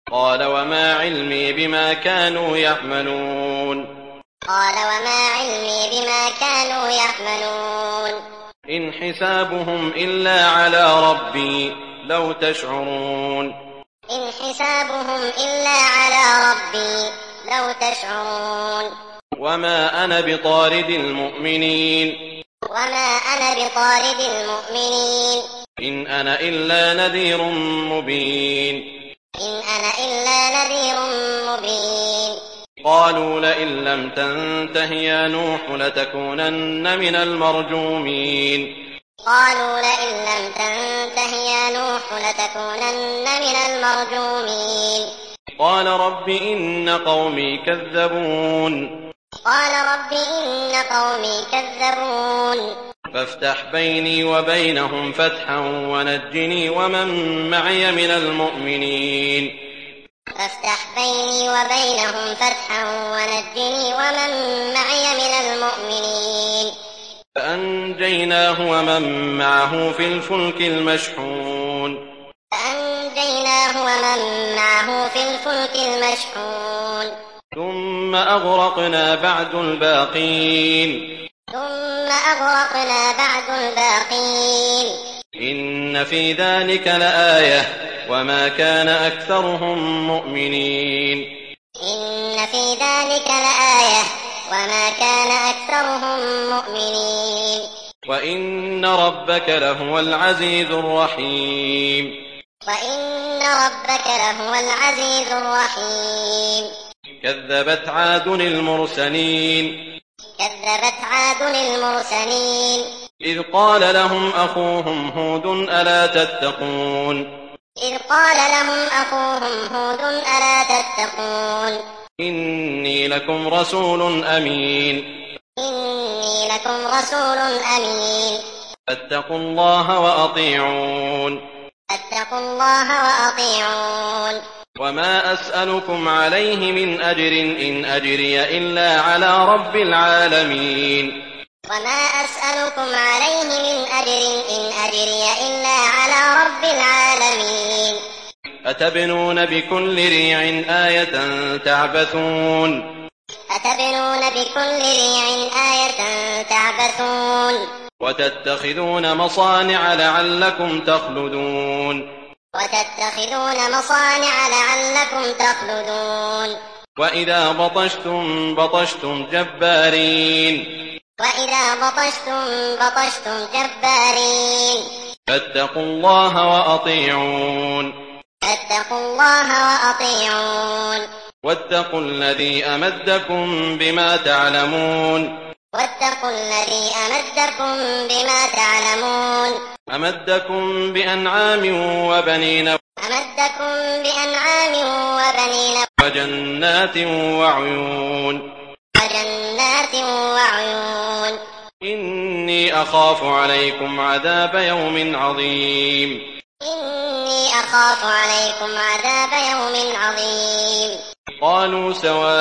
قال وما علمي بما كانوا يعملون. قال وما علمي بما كانوا يعملون. إن حسابهم إلا على ربي لو تشعرون. إن حسابهم إلا على ربي لو تشعرون. وما أنا بطارد المؤمنين. وما أنا بطارد المؤمنين. إن أنا إلا نذير مبين. إن أنا إلا نذير مبين. قالوا لئن لم تنته يا نوح لتكونن من المرجومين. قالوا لئن لم تنته يا نوح لتكونن من المرجومين. قال رب إن قومي كذبون. قال رب إن قومي كذبون. فافتح بيني وبينهم فتحا ونجني ومن معي من المؤمنين. فافتح بيني وبينهم فتحا ونجني ومن معي من المؤمنين. فأنجيناه ومن معه في الفلك المشحون. فأنجيناه ومن معه في الفلك المشحون. ثم أغرقنا بعد الباقين. ثم أغرقنا بعد الباقين. إن في ذلك لآية وما كان أكثرهم مؤمنين. إن في ذلك لآية وما كان أكثرهم مؤمنين. وإن ربك لهو العزيز الرحيم. وإن ربك لهو العزيز الرحيم. كذبت عاد المرسلين. كذبت عاد المرسلين. إذ قال لهم أخوهم هود ألا تتقون. إذ قال لهم أخوهم هود ألا تتقون. إني لكم رسول أمين. إني لكم رسول أمين. فاتقوا الله وأطيعون. فاتقوا الله وأطيعون. وما أسألكم عليه من أجر إن أجري إلا على رب العالمين. وما أسألكم عليه من أجر إن أجري إلا على رب العالمين. أتبنون بكل ريع آية تعبثون. أتبنون بكل ريع آية تعبثون. وتتخذون مصانع لعلكم تخلدون. وتتخذون مصانع لعلكم تخلدون. وإذا بطشتم بطشتم جبارين. وإذا بطشتم بطشتم جبارين. فاتقوا الله وأطيعون. فاتقوا الله وأطيعون. واتقوا الذي أمدكم بما تعلمون. واتقوا الذي أمدكم بما تعلمون. أمدكم بأنعام وبنين. أمدكم بأنعام وبنين. وجنات وعيون. وجنات وعيون. إني أخاف عليكم عذاب يوم عظيم. إني أخاف عليكم عذاب يوم عظيم. قالوا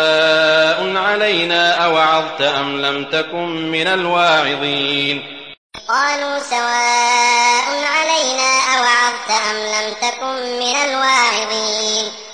سواء علينا أوعظت أم لم تكن من الواعظين. قالوا سواء علينا أوعظت أم لم تكن من الواعظين.